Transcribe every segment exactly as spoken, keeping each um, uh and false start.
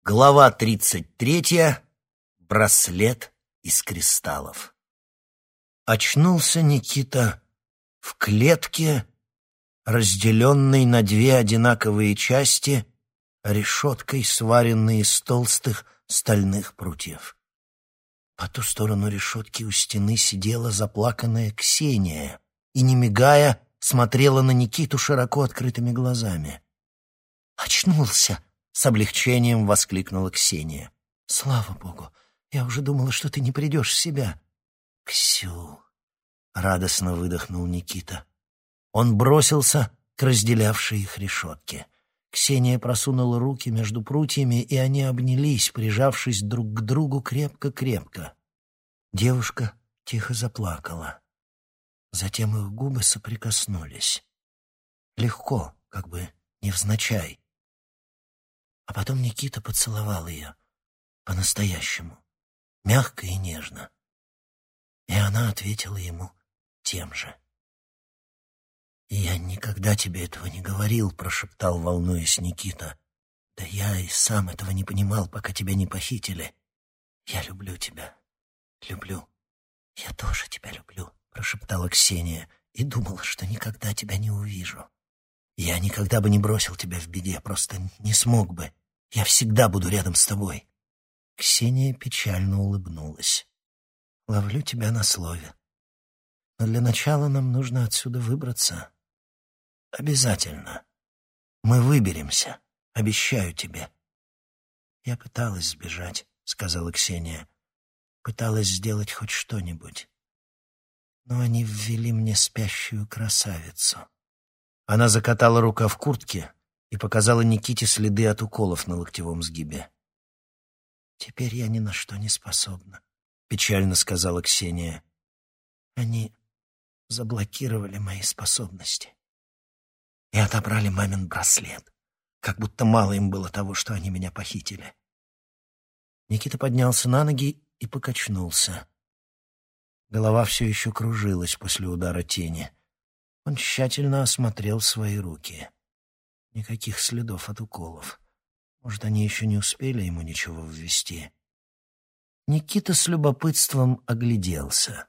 Глава тридцать третья. Браслет из кристаллов. Очнулся Никита в клетке, разделенной на две одинаковые части решеткой, сваренной из толстых стальных прутьев. По ту сторону решетки у стены сидела заплаканная Ксения и, не мигая, смотрела на Никиту широко открытыми глазами. «Очнулся!» — с облегчением воскликнула Ксения. «Слава Богу! Я уже думала, что ты не придешь в себя». «Ксю!» — радостно выдохнул Никита. Он бросился к разделявшей их решетке. Ксения просунула руки между прутьями, и они обнялись, прижавшись друг к другу крепко-крепко. Девушка тихо заплакала. Затем их губы соприкоснулись. Легко, как бы невзначай. А потом Никита поцеловал ее по-настоящему, мягко и нежно. И она ответила ему тем же. «Я никогда тебе этого не говорил», — прошептал, волнуясь Никита. «Да я и сам этого не понимал, пока тебя не похитили. Я люблю тебя, люблю». «Я тоже тебя люблю», — прошептала Ксения, «и думала, что никогда тебя не увижу. Я никогда бы не бросил тебя в беде, просто не смог бы. Я всегда буду рядом с тобой». Ксения печально улыбнулась. «Ловлю тебя на слове. Но для начала нам нужно отсюда выбраться. Обязательно. Мы выберемся, обещаю тебе». «Я пыталась сбежать», — сказала Ксения. «Пыталась сделать хоть что-нибудь. Но они ввели мне спящую красавицу». Она закатала рукав куртки и показала Никите следы от уколов на локтевом сгибе. «Теперь я ни на что не способна», — печально сказала Ксения. «Они заблокировали мои способности и отобрали мамин браслет, как будто мало им было того, что они меня похитили». Никита поднялся на ноги и покачнулся. Голова все еще кружилась после удара тени. Он тщательно осмотрел свои руки. Никаких следов от уколов. Может, они еще не успели ему ничего ввести. Никита с любопытством огляделся.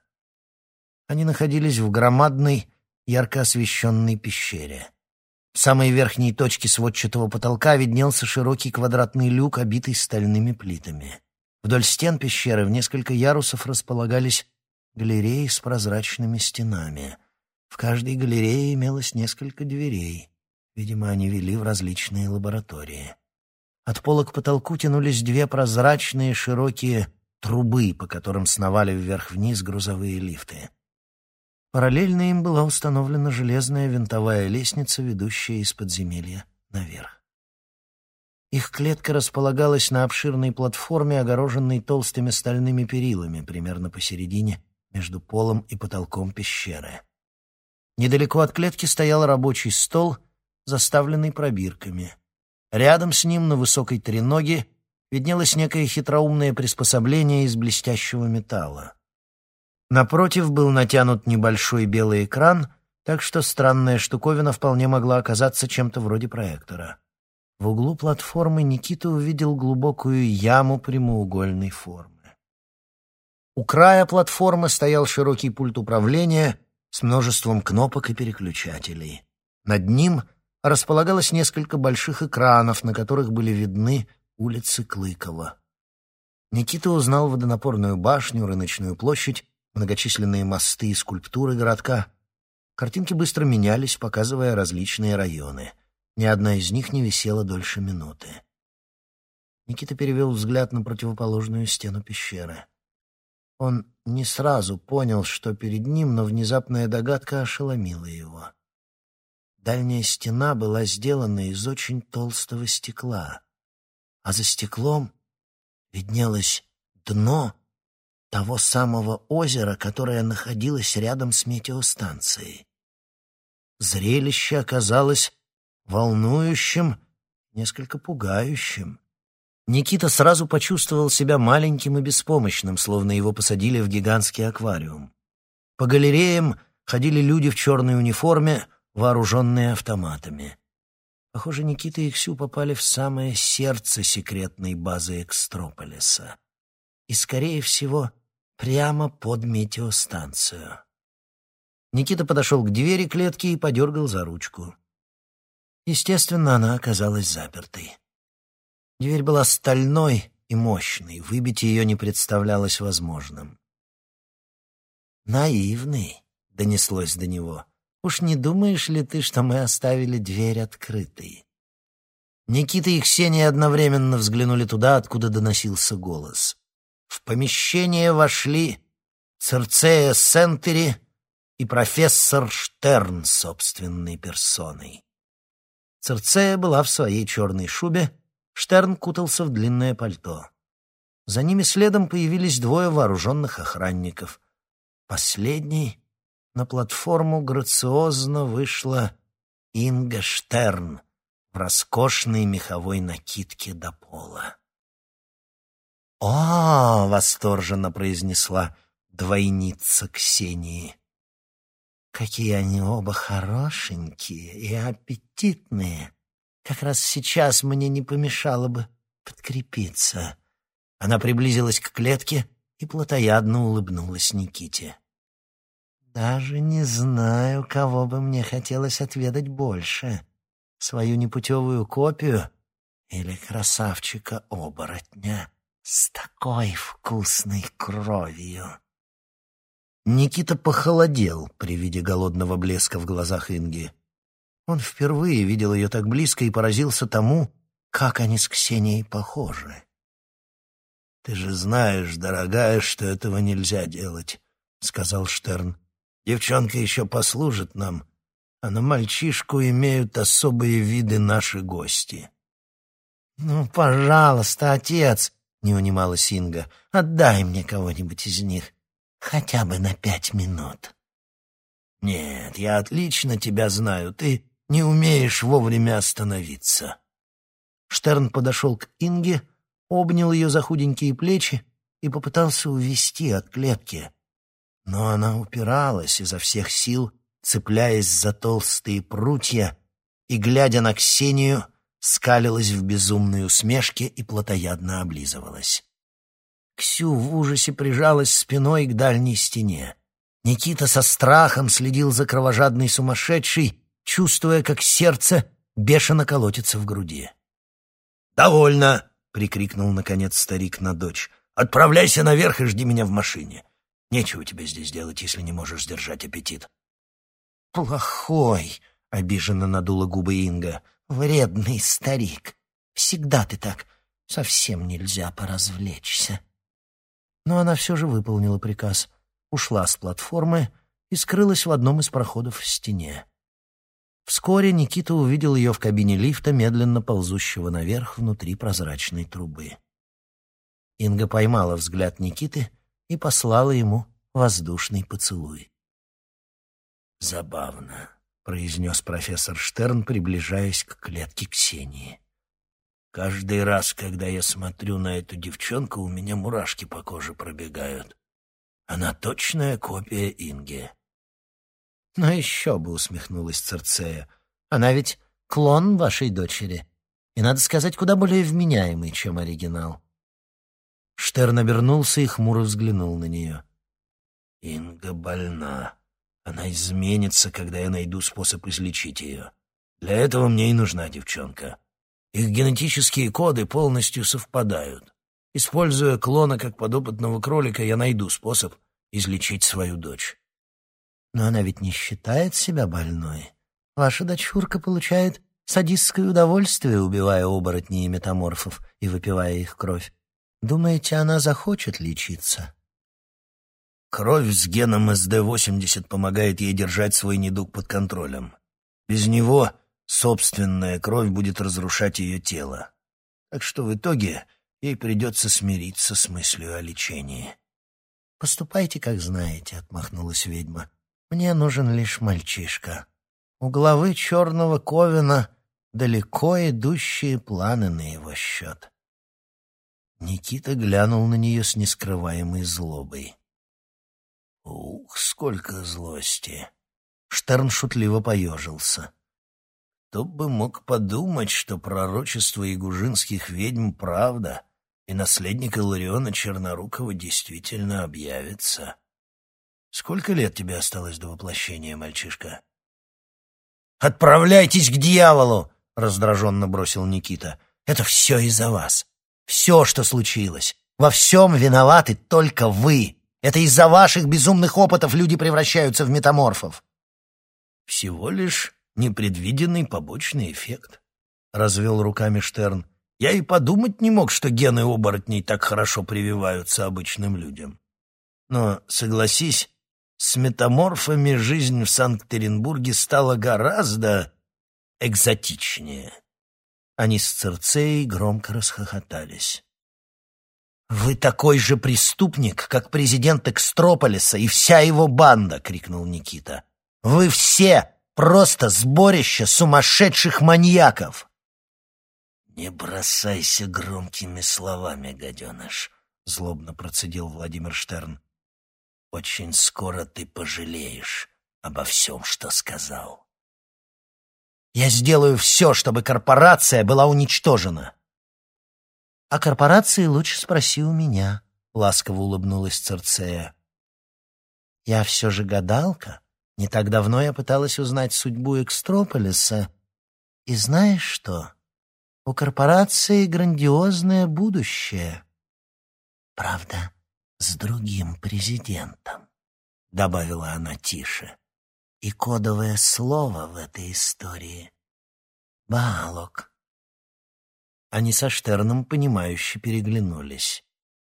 Они находились в громадной, ярко освещенной пещере. В самой верхней точке сводчатого потолка виднелся широкий квадратный люк, обитый стальными плитами. Вдоль стен пещеры в несколько ярусов располагались галереи с прозрачными стенами. В каждой галерее имелось несколько дверей. Видимо, они вели в различные лаборатории. От пола к потолку тянулись две прозрачные широкие трубы, по которым сновали вверх-вниз грузовые лифты. Параллельно им была установлена железная винтовая лестница, ведущая из подземелья наверх. Их клетка располагалась на обширной платформе, огороженной толстыми стальными перилами, примерно посередине между полом и потолком пещеры. Недалеко от клетки стоял рабочий стол, заставленный пробирками. Рядом с ним, на высокой треноге, виднелось некое хитроумное приспособление из блестящего металла. Напротив был натянут небольшой белый экран, так что странная штуковина вполне могла оказаться чем-то вроде проектора. В углу платформы Никита увидел глубокую яму прямоугольной формы. У края платформы стоял широкий пульт управления с множеством кнопок и переключателей. Над ним располагалось несколько больших экранов, на которых были видны улицы Клыкова. Никита узнал водонапорную башню, рыночную площадь, многочисленные мосты и скульптуры городка. Картинки быстро менялись, показывая различные районы. Ни одна из них не висела дольше минуты. Никита перевел взгляд на противоположную стену пещеры. Он не сразу понял, что перед ним, но внезапная догадка ошеломила его. Дальняя стена была сделана из очень толстого стекла, а за стеклом виднелось дно того самого озера, которое находилось рядом с метеостанцией. Зрелище оказалось волнующим, несколько пугающим. Никита сразу почувствовал себя маленьким и беспомощным, словно его посадили в гигантский аквариум. По галереям ходили люди в черной униформе, вооруженные автоматами. Похоже, Никита и Ксю попали в самое сердце секретной базы Экстрополиса. И, скорее всего, прямо под метеостанцию. Никита подошел к двери клетки и подергал за ручку. Естественно, она оказалась запертой. Дверь была стальной и мощной, выбить ее не представлялось возможным. «Наивный», — донеслось до него. «Уж не думаешь ли ты, что мы оставили дверь открытой?» Никита и Ксения одновременно взглянули туда, откуда доносился голос. В помещение вошли Цирцея Сентери и профессор Штерн собственной персоной. Цирцея была в своей черной шубе, Штерн кутался в длинное пальто. За ними следом появились двое вооруженных охранников. Последней на платформу грациозно вышла Инга Штерн в роскошной меховой накидке до пола. «О!» — восторженно произнесла двойница Ксении. «Какие они оба хорошенькие и аппетитные! Как раз сейчас мне не помешало бы подкрепиться». Она приблизилась к клетке и плотоядно улыбнулась Никите. «Даже не знаю, кого бы мне хотелось отведать больше, свою непутевую копию или красавчика-оборотня с такой вкусной кровью». Никита похолодел при виде голодного блеска в глазах Инги. Он впервые видел ее так близко и поразился тому, как они с Ксенией похожи. «Ты же знаешь, дорогая, что этого нельзя делать», — сказал Штерн. «Девчонка еще послужит нам, а на мальчишку имеют особые виды наши гости». «Ну, пожалуйста, отец», — не унималась Инга, — «отдай мне кого-нибудь из них, хотя бы на пять минут». «Нет, я отлично тебя знаю, ты не умеешь вовремя остановиться». Штерн подошел к Инге, обнял ее за худенькие плечи и попытался увести от клетки. Но она упиралась изо всех сил, цепляясь за толстые прутья, и, глядя на Ксению, скалилась в безумной усмешке и плотоядно облизывалась. Ксю в ужасе прижалась спиной к дальней стене. Никита со страхом следил за кровожадной сумасшедшей, чувствуя, как сердце бешено колотится в груди. «Довольно!» — прикрикнул, наконец, старик на дочь. «Отправляйся наверх и жди меня в машине. Нечего тебе здесь делать, если не можешь сдержать аппетит». «Плохой!» — обиженно надула губы Инга. «Вредный старик! Всегда ты так. Совсем нельзя поразвлечься». Но она все же выполнила приказ, ушла с платформы и скрылась в одном из проходов в стене. Вскоре Никита увидел ее в кабине лифта, медленно ползущего наверх внутри прозрачной трубы. Инга поймала взгляд Никиты и послала ему воздушный поцелуй. «Забавно», — произнес профессор Штерн, приближаясь к клетке Ксении. «Каждый раз, когда я смотрю на эту девчонку, у меня мурашки по коже пробегают. Она точная копия Инги». «Но еще бы», — усмехнулась Цирцея. «Она ведь клон вашей дочери, и, надо сказать, куда более вменяемый, чем оригинал». Штерн обернулся и хмуро взглянул на нее. «Инга больна. Она изменится, когда я найду способ излечить ее. Для этого мне и нужна девчонка. Их генетические коды полностью совпадают. Используя клона как подопытного кролика, я найду способ излечить свою дочь». «Но она ведь не считает себя больной. Ваша дочурка получает садистское удовольствие, убивая оборотней и метаморфов и выпивая их кровь. Думаете, она захочет лечиться?» «Кровь с геном эс дэ восемьдесят помогает ей держать свой недуг под контролем. Без него собственная кровь будет разрушать ее тело. Так что в итоге ей придется смириться с мыслью о лечении». «Поступайте, как знаете», — отмахнулась ведьма. «Мне нужен лишь мальчишка. У главы Черного Ковена далеко идущие планы на его счет». Никита глянул на нее с нескрываемой злобой. «Ух, сколько злости!» Штерн шутливо поежился. Кто бы мог подумать, что пророчество ягужинских ведьм — правда, и наследник Иллариона Чернорукова действительно объявится. Сколько лет тебе осталось до воплощения, мальчишка? «Отправляйтесь к дьяволу!» — раздраженно бросил Никита. «Это все из-за вас. Все, что случилось. Во всем виноваты только вы. Это из-за ваших безумных опытов люди превращаются в метаморфов». «Всего лишь непредвиденный побочный эффект», — развел руками Штерн. «Я и подумать не мог, что гены оборотней так хорошо прививаются обычным людям. Но, согласись, с метаморфами жизнь в Санкт-Петербурге стала гораздо экзотичнее». Они с Цирцеей громко расхохотались. «Вы такой же преступник, как президент Экстрополиса и вся его банда!» — крикнул Никита. «Вы все просто сборище сумасшедших маньяков!» «Не бросайся громкими словами, гаденыш!» — злобно процедил Владимир Штерн. «Очень скоро ты пожалеешь обо всем, что сказал». «Я сделаю все, чтобы корпорация была уничтожена». «О корпорации лучше спроси у меня», — ласково улыбнулась Цирцея. «Я все же гадалка. Не так давно я пыталась узнать судьбу Экстрополиса. И знаешь что? У корпорации грандиозное будущее. Правда, с другим президентом», — добавила она тише. «И кодовое слово в этой истории — Баалок». Они со Штерном, понимающе переглянулись.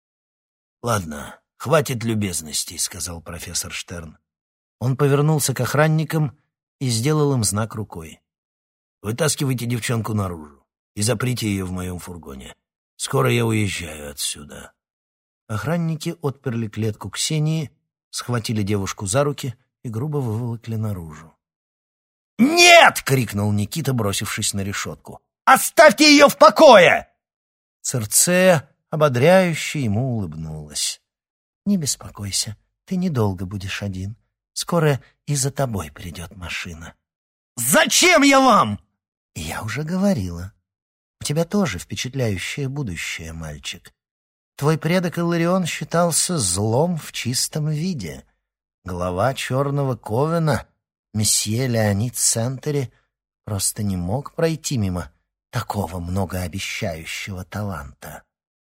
«Ладно, хватит любезностей», — сказал профессор Штерн. Он повернулся к охранникам и сделал им знак рукой. «Вытаскивайте девчонку наружу и заприте ее в моем фургоне. Скоро я уезжаю отсюда». Охранники отперли клетку Ксении, схватили девушку за руки и грубо выволокли наружу. «Нет!» — крикнул Никита, бросившись на решетку. «Оставьте ее в покое!» Цирцея ободряюще ему улыбнулась. «Не беспокойся, ты недолго будешь один. Скоро и за тобой придет машина». «Зачем я вам?» «Я уже говорила. У тебя тоже впечатляющее будущее, мальчик. Твой предок Илларион считался злом в чистом виде. Глава Черного Ковена, месье Леонид Сентери, просто не мог пройти мимо такого многообещающего таланта».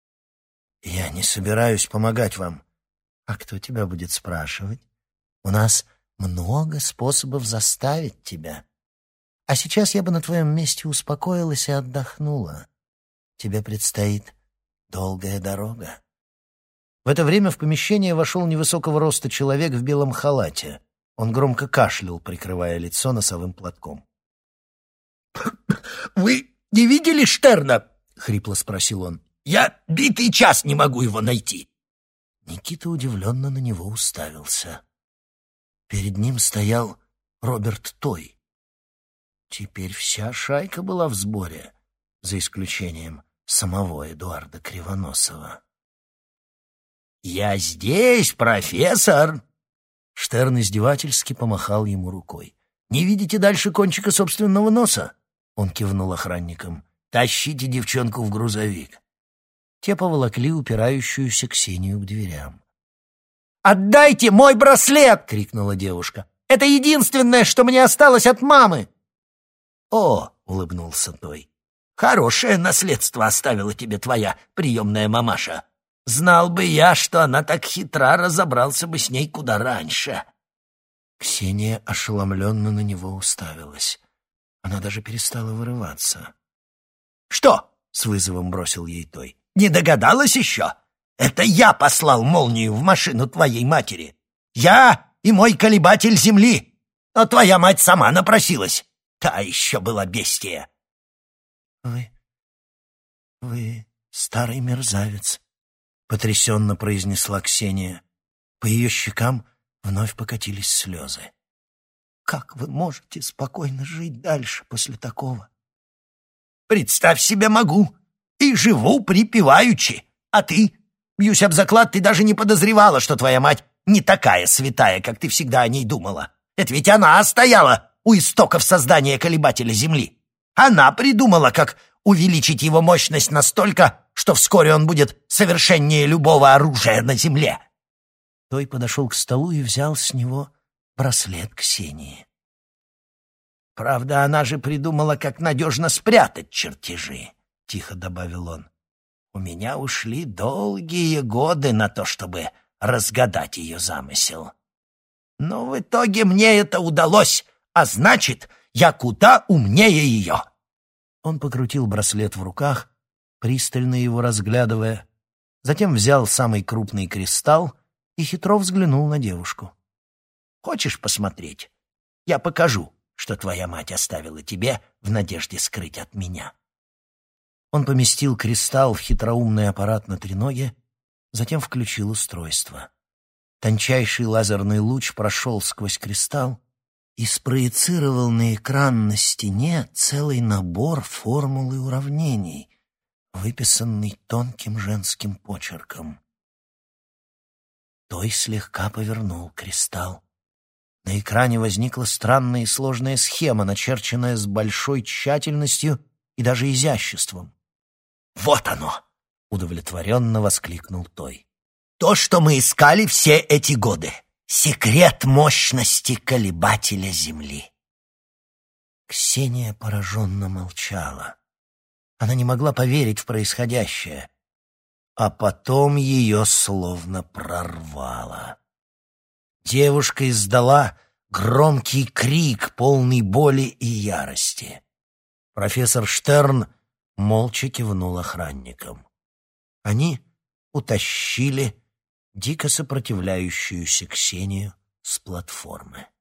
«Я не собираюсь помогать вам». «А кто тебя будет спрашивать? У нас много способов заставить тебя. А сейчас я бы на твоем месте успокоилась и отдохнула. Тебе предстоит долгая дорога». В это время в помещение вошел невысокого роста человек в белом халате. Он громко кашлял, прикрывая лицо носовым платком. «Вы не видели Штерна?» — хрипло спросил он. «Я битый час не могу его найти». Никита удивленно на него уставился. Перед ним стоял Роберт Той. Теперь вся шайка была в сборе, за исключением самого Эдуарда Кривоносова. «Я здесь, профессор!» Штерн издевательски помахал ему рукой. «Не видите дальше кончика собственного носа?» Он кивнул охранникам. «Тащите девчонку в грузовик». Те поволокли упирающуюся Ксению к дверям. «Отдайте мой браслет!» — крикнула девушка. «Это единственное, что мне осталось от мамы!» «О!» — улыбнулся Той. «Хорошее наследство оставила тебе твоя приемная мамаша. Знал бы я, что она так хитра, разобрался бы с ней куда раньше». Ксения ошеломленно на него уставилась. Она даже перестала вырываться. «Что?» — с вызовом бросил ей Той. «Не догадалась еще? Это я послал молнию в машину твоей матери. Я и мой колебатель земли. Но твоя мать сама напросилась. Та еще была бестия». «Вы... вы старый мерзавец», — потрясенно произнесла Ксения. По ее щекам вновь покатились слезы. «Как вы можете спокойно жить дальше после такого?» «Представь себе, могу. И живу припеваючи. А ты? Бьюсь об заклад, ты даже не подозревала, что твоя мать не такая святая, как ты всегда о ней думала. Это ведь она стояла у истоков создания колебателя Земли. Она придумала, как увеличить его мощность настолько, что вскоре он будет совершеннее любого оружия на земле. Той подошел к столу и взял с него браслет Ксении. «Правда, она же придумала, как надежно спрятать чертежи», — тихо добавил он. «У меня ушли долгие годы на то, чтобы разгадать ее замысел. Но в итоге мне это удалось, а значит, я куда умнее ее». Он покрутил браслет в руках, пристально его разглядывая, затем взял самый крупный кристалл и хитро взглянул на девушку. «Хочешь посмотреть? Я покажу, что твоя мать оставила тебе в надежде скрыть от меня». Он поместил кристалл в хитроумный аппарат на треноге, затем включил устройство. Тончайший лазерный луч прошел сквозь кристалл и спроецировал на экран на стене целый набор формул и уравнений, выписанный тонким женским почерком. Той слегка повернул кристалл. На экране возникла странная и сложная схема, начерченная с большой тщательностью и даже изяществом. «Вот оно!» — удовлетворенно воскликнул Той. «То, что мы искали все эти годы. Секрет мощности колебателя Земли». Ксения пораженно молчала. Она не могла поверить в происходящее. А потом ее словно прорвало. Девушка издала громкий крик, полный боли и ярости. Профессор Штерн молча кивнул охранникам. Они утащили дико сопротивляющуюся Ксению с платформы.